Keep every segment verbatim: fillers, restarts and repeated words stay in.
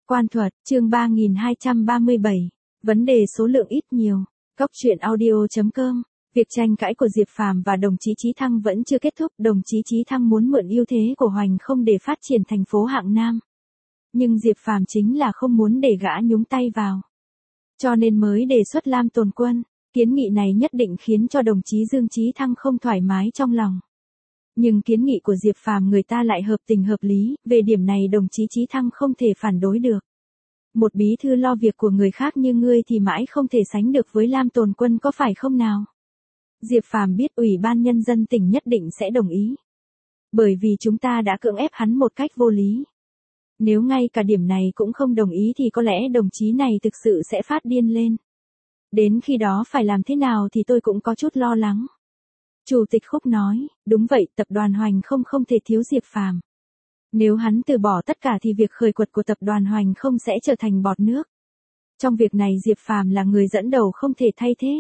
Quan thuật, chương ba nghìn hai trăm ba mươi bảy. Vấn đề số lượng ít nhiều. Góc truyện audio chấm com. Việc tranh cãi của Diệp Phàm và đồng chí Chí Thăng vẫn chưa kết thúc. Đồng chí Chí Thăng muốn mượn ưu thế của Hoành Không để phát triển thành phố Hạng Nam. Nhưng Diệp Phàm chính là không muốn để gã nhúng tay vào. Cho nên mới đề xuất Lam Tồn Quân. Kiến nghị này nhất định khiến cho đồng chí Dương Chí Thăng không thoải mái trong lòng. Nhưng kiến nghị của Diệp Phàm người ta lại hợp tình hợp lý, về điểm này đồng chí Chí Thăng không thể phản đối được. Một bí thư lo việc của người khác như ngươi thì mãi không thể sánh được với Lam Tồn Quân có phải không nào? Diệp Phàm biết Ủy ban Nhân dân tỉnh nhất định sẽ đồng ý. Bởi vì chúng ta đã cưỡng ép hắn một cách vô lý. Nếu ngay cả điểm này cũng không đồng ý thì có lẽ đồng chí này thực sự sẽ phát điên lên. Đến khi đó phải làm thế nào thì tôi cũng có chút lo lắng. Chủ tịch Khúc nói, đúng vậy, tập đoàn Hoành Không không thể thiếu Diệp Phàm. Nếu hắn từ bỏ tất cả thì việc khởi quật của tập đoàn Hoành Không sẽ trở thành bọt nước. Trong việc này Diệp Phàm là người dẫn đầu không thể thay thế.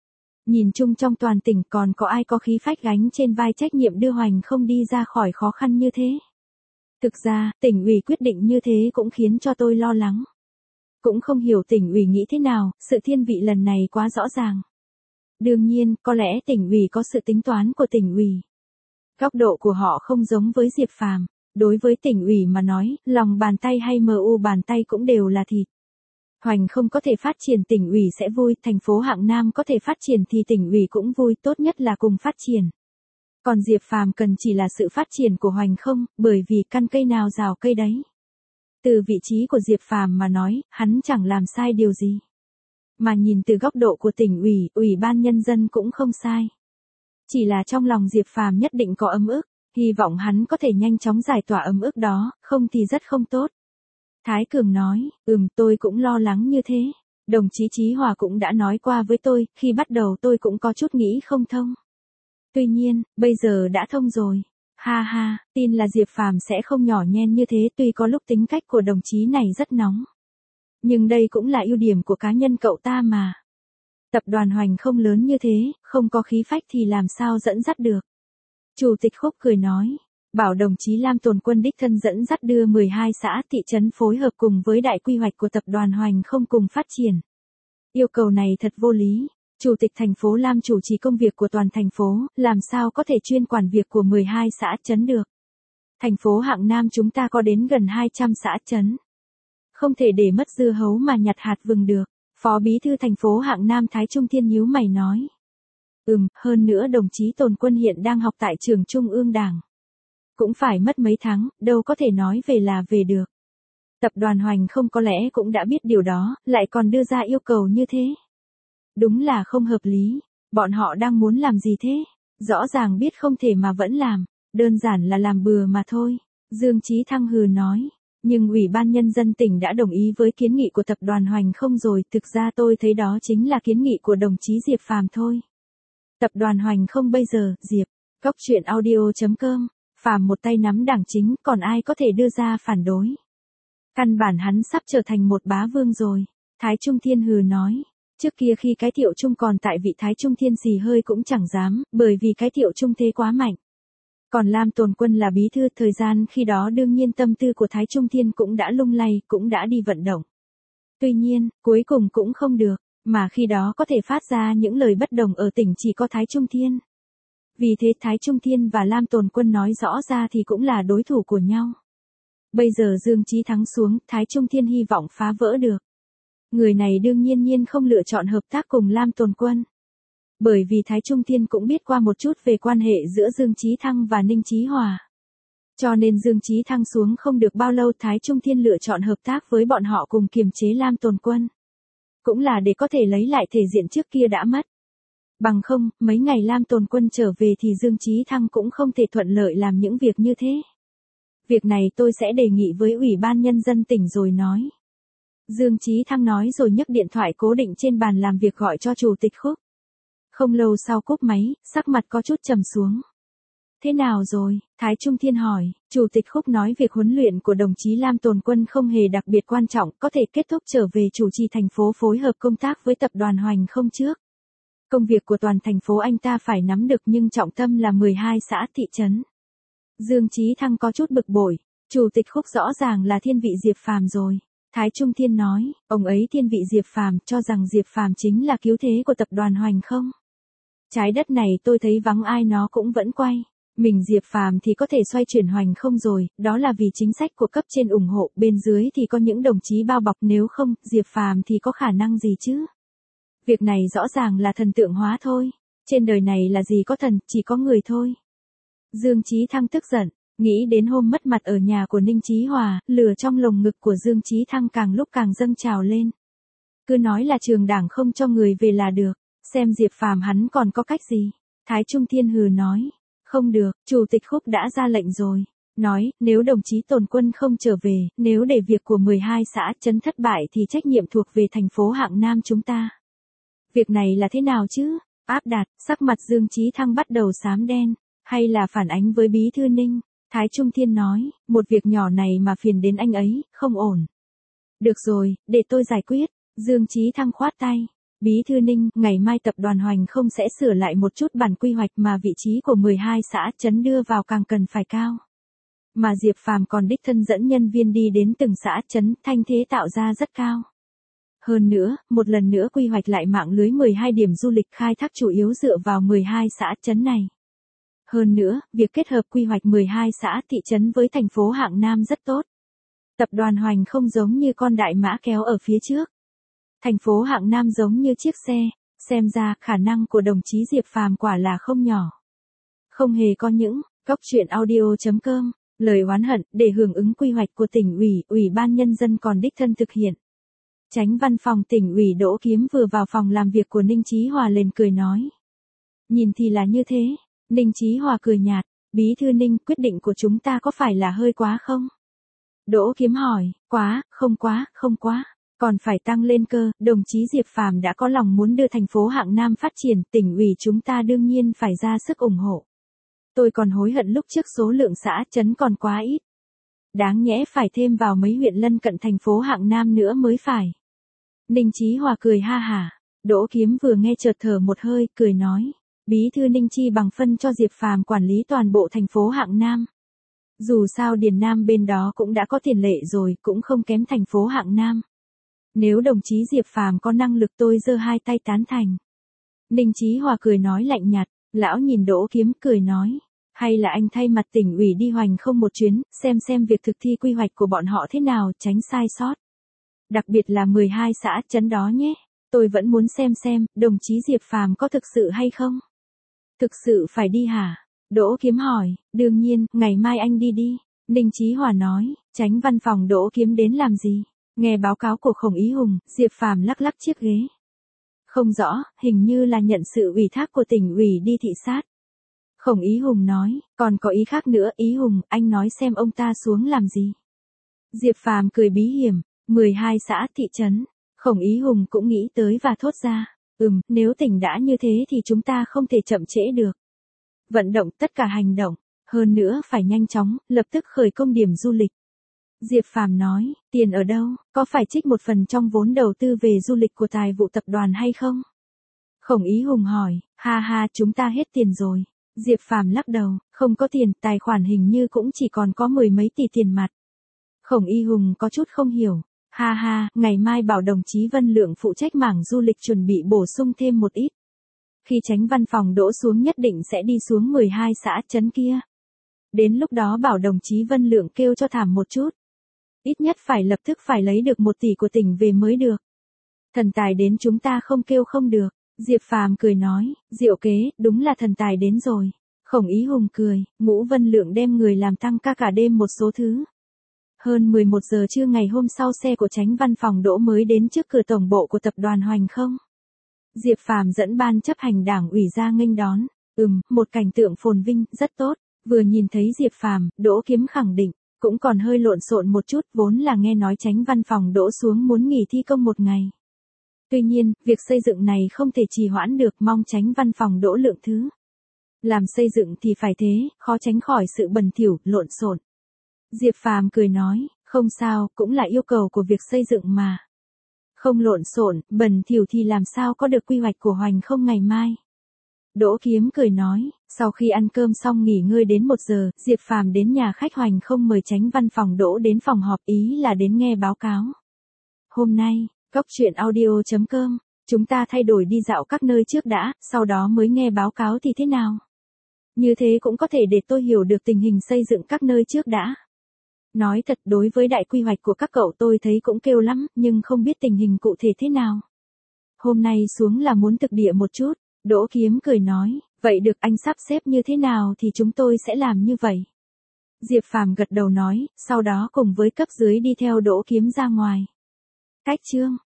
Nhìn chung trong toàn tỉnh còn có ai có khí phách gánh trên vai trách nhiệm đưa Hoành Không đi ra khỏi khó khăn như thế. Thực ra, tỉnh ủy quyết định như thế cũng khiến cho tôi lo lắng. Cũng không hiểu tỉnh ủy nghĩ thế nào, sự thiên vị lần này quá rõ ràng. Đương nhiên, có lẽ tỉnh ủy có sự tính toán của tỉnh ủy. Góc độ của họ không giống với Diệp Phàm. Đối với tỉnh ủy mà nói, lòng bàn tay hay em u bàn tay cũng đều là thịt. Hoành Không có thể phát triển tỉnh ủy sẽ vui, thành phố Hạng Nam có thể phát triển thì tỉnh ủy cũng vui, tốt nhất là cùng phát triển. Còn Diệp Phàm cần chỉ là sự phát triển của Hoành Không, bởi vì căn cây nào rào cây đấy. Từ vị trí của Diệp Phàm mà nói, hắn chẳng làm sai điều gì. Mà nhìn từ góc độ của tỉnh ủy, Ủy ban Nhân dân cũng không sai. Chỉ là trong lòng Diệp Phàm nhất định có ấm ức, hy vọng hắn có thể nhanh chóng giải tỏa ấm ức đó, không thì rất không tốt. Thái Cường nói, ừm tôi cũng lo lắng như thế. Đồng chí Chí Hòa cũng đã nói qua với tôi, khi bắt đầu tôi cũng có chút nghĩ không thông. Tuy nhiên, bây giờ đã thông rồi. Ha ha, tin là Diệp Phàm sẽ không nhỏ nhen như thế, tuy có lúc tính cách của đồng chí này rất nóng. Nhưng đây cũng là ưu điểm của cá nhân cậu ta mà. Tập đoàn Hoành Không lớn như thế, không có khí phách thì làm sao dẫn dắt được. Chủ tịch Khúc cười nói, bảo đồng chí Lam Tồn Quân đích thân dẫn dắt đưa mười hai xã thị trấn phối hợp cùng với đại quy hoạch của tập đoàn Hoành Không cùng phát triển. Yêu cầu này thật vô lý. Chủ tịch thành phố Lam chủ trì công việc của toàn thành phố, làm sao có thể chuyên quản việc của mười hai xã trấn được. Thành phố Hạng Nam chúng ta có đến gần hai trăm xã trấn. Không thể để mất dưa hấu mà nhặt hạt vừng được. Phó bí thư thành phố Hạng Nam Thái Trung Thiên nhíu mày nói. Ừm, hơn nữa đồng chí Tồn Quân hiện đang học tại trường Trung ương Đảng. Cũng phải mất mấy tháng, đâu có thể nói về là về được. Tập đoàn Hoành Không có lẽ cũng đã biết điều đó, lại còn đưa ra yêu cầu như thế. Đúng là không hợp lý. Bọn họ đang muốn làm gì thế? Rõ ràng biết không thể mà vẫn làm. Đơn giản là làm bừa mà thôi. Dương Chí Thăng hừ nói. Nhưng Ủy ban Nhân dân tỉnh đã đồng ý với kiến nghị của tập đoàn Hoành Không rồi. Thực ra tôi thấy đó chính là kiến nghị của đồng chí Diệp Phàm thôi. Tập đoàn Hoành Không bây giờ, Diệp. Góc truyện audio chấm com. Phàm một tay nắm đảng chính, còn ai có thể đưa ra phản đối. Căn bản hắn sắp trở thành một bá vương rồi. Thái Trung Thiên hừ nói. Trước kia khi cái Thiệu Trung còn tại vị Thái Trung Thiên xì hơi cũng chẳng dám, bởi vì cái Thiệu Trung thế quá mạnh. Còn Lam Tồn Quân là bí thư, thời gian khi đó đương nhiên tâm tư của Thái Trung Thiên cũng đã lung lay, cũng đã đi vận động. Tuy nhiên, cuối cùng cũng không được, mà khi đó có thể phát ra những lời bất đồng ở tỉnh chỉ có Thái Trung Thiên. Vì thế Thái Trung Thiên và Lam Tồn Quân nói rõ ra thì cũng là đối thủ của nhau. Bây giờ Dương Chí Thắng xuống, Thái Trung Thiên hy vọng phá vỡ được. Người này đương nhiên nhiên không lựa chọn hợp tác cùng Lam Tồn Quân. Bởi vì Thái Trung Thiên cũng biết qua một chút về quan hệ giữa Dương Chí Thăng và Ninh Chí Hòa. Cho nên Dương Chí Thăng xuống không được bao lâu Thái Trung Thiên lựa chọn hợp tác với bọn họ cùng kiềm chế Lam Tồn Quân. Cũng là để có thể lấy lại thể diện trước kia đã mất. Bằng không, mấy ngày Lam Tồn Quân trở về thì Dương Chí Thăng cũng không thể thuận lợi làm những việc như thế. Việc này tôi sẽ đề nghị với Ủy ban Nhân dân tỉnh rồi nói. Dương Chí Thăng nói rồi nhấc điện thoại cố định trên bàn làm việc gọi cho Chủ tịch Khúc. Không lâu sau cúp máy, sắc mặt có chút trầm xuống. Thế nào rồi? Thái Trung Thiên hỏi. Chủ tịch Khúc nói việc huấn luyện của đồng chí Lam Tồn Quân không hề đặc biệt quan trọng, có thể kết thúc trở về chủ trì thành phố phối hợp công tác với tập đoàn Hoành Không trước. Công việc của toàn thành phố anh ta phải nắm được nhưng trọng tâm là mười hai xã thị trấn. Dương Chí Thăng có chút bực bội. Chủ tịch Khúc rõ ràng là thiên vị Diệp Phàm rồi. Thái Trung Thiên nói, ông ấy thiên vị Diệp Phàm, cho rằng Diệp Phàm chính là cứu thế của tập đoàn Hoành Không. Trái đất này tôi thấy vắng ai nó cũng vẫn quay. Mình Diệp Phàm thì có thể xoay chuyển Hoành Không rồi, đó là vì chính sách của cấp trên ủng hộ, bên dưới thì có những đồng chí bao bọc, nếu không, Diệp Phàm thì có khả năng gì chứ? Việc này rõ ràng là thần tượng hóa thôi. Trên đời này là gì có thần, chỉ có người thôi. Dương Chí Thăng tức giận, nghĩ đến hôm mất mặt ở nhà của Ninh Chí Hòa, lửa trong lồng ngực của Dương Chí Thăng càng lúc càng dâng trào lên. Cứ nói là trường đảng không cho người về là được, xem Diệp Phàm hắn còn có cách gì. Thái Trung Thiên hừ nói, không được, Chủ tịch Khúc đã ra lệnh rồi. Nói, nếu đồng chí Tồn Quân không trở về, nếu để việc của mười hai xã trấn thất bại thì trách nhiệm thuộc về thành phố Hạng Nam chúng ta. Việc này là thế nào chứ? Áp đặt, sắc mặt Dương Chí Thăng bắt đầu xám đen, hay là phản ánh với Bí thư Ninh? Thái Trung Thiên nói, một việc nhỏ này mà phiền đến anh ấy, không ổn. Được rồi, để tôi giải quyết. Dương Chí Thăng khoát tay. Bí thư Ninh, ngày mai tập đoàn Hoành Không sẽ sửa lại một chút bản quy hoạch mà vị trí của mười hai xã trấn đưa vào càng cần phải cao. Mà Diệp Phàm còn đích thân dẫn nhân viên đi đến từng xã trấn, thanh thế tạo ra rất cao. Hơn nữa, một lần nữa quy hoạch lại mạng lưới mười hai điểm du lịch khai thác chủ yếu dựa vào mười hai xã trấn này. Hơn nữa, việc kết hợp quy hoạch mười hai xã thị trấn với thành phố Hạng Nam rất tốt. Tập đoàn Hoành Không giống như con đại mã kéo ở phía trước. Thành phố Hạng Nam giống như chiếc xe, xem ra khả năng của đồng chí Diệp Phàm quả là không nhỏ. Không hề có những, Cóc Truyện Audio chấm com, lời oán hận, để hưởng ứng quy hoạch của tỉnh ủy, ủy ban nhân dân còn đích thân thực hiện. Chánh văn phòng tỉnh ủy Đỗ Kiếm vừa vào phòng làm việc của Ninh Chí Hòa lên cười nói. Nhìn thì là như thế, Ninh Chí Hòa cười nhạt, Bí thư Ninh, quyết định của chúng ta có phải là hơi quá không? Đỗ Kiếm hỏi, quá, không quá, không quá. Còn phải tăng lên cơ, đồng chí Diệp Phàm đã có lòng muốn đưa thành phố Hạng Nam phát triển, tỉnh ủy chúng ta đương nhiên phải ra sức ủng hộ. Tôi còn hối hận lúc trước số lượng xã trấn còn quá ít. Đáng nhẽ phải thêm vào mấy huyện lân cận thành phố Hạng Nam nữa mới phải. Ninh Chí Hòa cười ha hả. Đỗ Kiếm vừa nghe chợt thở một hơi, cười nói. Bí thư Ninh chi bằng phân cho Diệp Phàm quản lý toàn bộ thành phố Hạng Nam. Dù sao Điền Nam bên đó cũng đã có tiền lệ rồi, cũng không kém thành phố Hạng Nam. Nếu đồng chí Diệp Phàm có năng lực tôi giơ hai tay tán thành. Ninh Chí Hòa cười nói lạnh nhạt, lão nhìn Đỗ Kiếm cười nói. Hay là anh thay mặt tỉnh ủy đi Hoành Không một chuyến, xem xem việc thực thi quy hoạch của bọn họ thế nào, tránh sai sót. Đặc biệt là mười hai xã trấn đó nhé. Tôi vẫn muốn xem xem, đồng chí Diệp Phàm có thực sự hay không? Thực sự phải đi hả? Đỗ Kiếm hỏi, đương nhiên, ngày mai anh đi đi. Ninh Chí Hòa nói, Chánh văn phòng Đỗ Kiếm đến làm gì? Nghe báo cáo của Khổng Ý Hùng, Diệp Phàm lắc lắc chiếc ghế. Không rõ, hình như là nhận sự ủy thác của tỉnh ủy đi thị sát. Khổng Ý Hùng nói, còn có ý khác nữa, Ý Hùng, anh nói xem ông ta xuống làm gì? Diệp Phàm cười bí hiểm, mười hai xã thị trấn. Khổng Ý Hùng cũng nghĩ tới và thốt ra, ừm, nếu tỉnh đã như thế thì chúng ta không thể chậm trễ được. Vận động tất cả hành động, hơn nữa phải nhanh chóng, lập tức khởi công điểm du lịch. Diệp Phàm nói, tiền ở đâu, có phải trích một phần trong vốn đầu tư về du lịch của tài vụ tập đoàn hay không? Khổng Ý Hùng hỏi, ha ha chúng ta hết tiền rồi. Diệp Phàm lắc đầu, không có tiền, tài khoản hình như cũng chỉ còn có mười mấy tỷ tiền mặt. Khổng Y Hùng có chút không hiểu, ha ha, ngày mai bảo đồng chí Vân Lượng phụ trách mảng du lịch chuẩn bị bổ sung thêm một ít. Khi Chánh văn phòng đỗ xuống nhất định sẽ đi xuống mười hai xã trấn kia. Đến lúc đó bảo đồng chí Vân Lượng kêu cho thảm một chút. Ít nhất phải lập tức phải lấy được một tỷ của tỉnh về mới được. Thần tài đến chúng ta không kêu không được. Diệp Phàm cười nói, diệu kế, đúng là thần tài đến rồi. Khổng Ý Hùng cười, Ngũ Vân Lượng đem người làm tăng ca cả đêm một số thứ. Hơn mười một giờ trưa ngày hôm sau xe của Chánh văn phòng Đỗ mới đến trước cửa tổng bộ của tập đoàn Hoành Không. Diệp Phàm dẫn ban chấp hành đảng ủy ra nghênh đón. Ừm, một cảnh tượng phồn vinh, rất tốt. Vừa nhìn thấy Diệp Phàm, Đỗ Kiếm khẳng định, cũng còn hơi lộn xộn một chút, vốn là nghe nói Chánh văn phòng Đỗ xuống muốn nghỉ thi công một ngày. Tuy nhiên, việc xây dựng này không thể trì hoãn được, mong Chánh văn phòng Đỗ lượng thứ. Làm xây dựng thì phải thế, khó tránh khỏi sự bẩn thỉu, lộn xộn. Diệp Phàm cười nói, không sao, cũng là yêu cầu của việc xây dựng mà. Không lộn xộn, bẩn thỉu thì làm sao có được quy hoạch của Hoành Không ngày mai. Đỗ Kiếm cười nói, sau khi ăn cơm xong nghỉ ngơi đến một giờ, Diệp Phàm đến nhà khách Hoành Không mời Chánh văn phòng Đỗ đến phòng họp, ý là đến nghe báo cáo. Hôm nay, cốc truyện audio chấm com, chúng ta thay đổi đi dạo các nơi trước đã, sau đó mới nghe báo cáo thì thế nào? Như thế cũng có thể để tôi hiểu được tình hình xây dựng các nơi trước đã. Nói thật, đối với đại quy hoạch của các cậu tôi thấy cũng kêu lắm, nhưng không biết tình hình cụ thể thế nào. Hôm nay xuống là muốn thực địa một chút, Đỗ Kiếm cười nói, vậy được, anh sắp xếp như thế nào thì chúng tôi sẽ làm như vậy. Diệp Phàm gật đầu nói, sau đó cùng với cấp dưới đi theo Đỗ Kiếm ra ngoài. Cách chương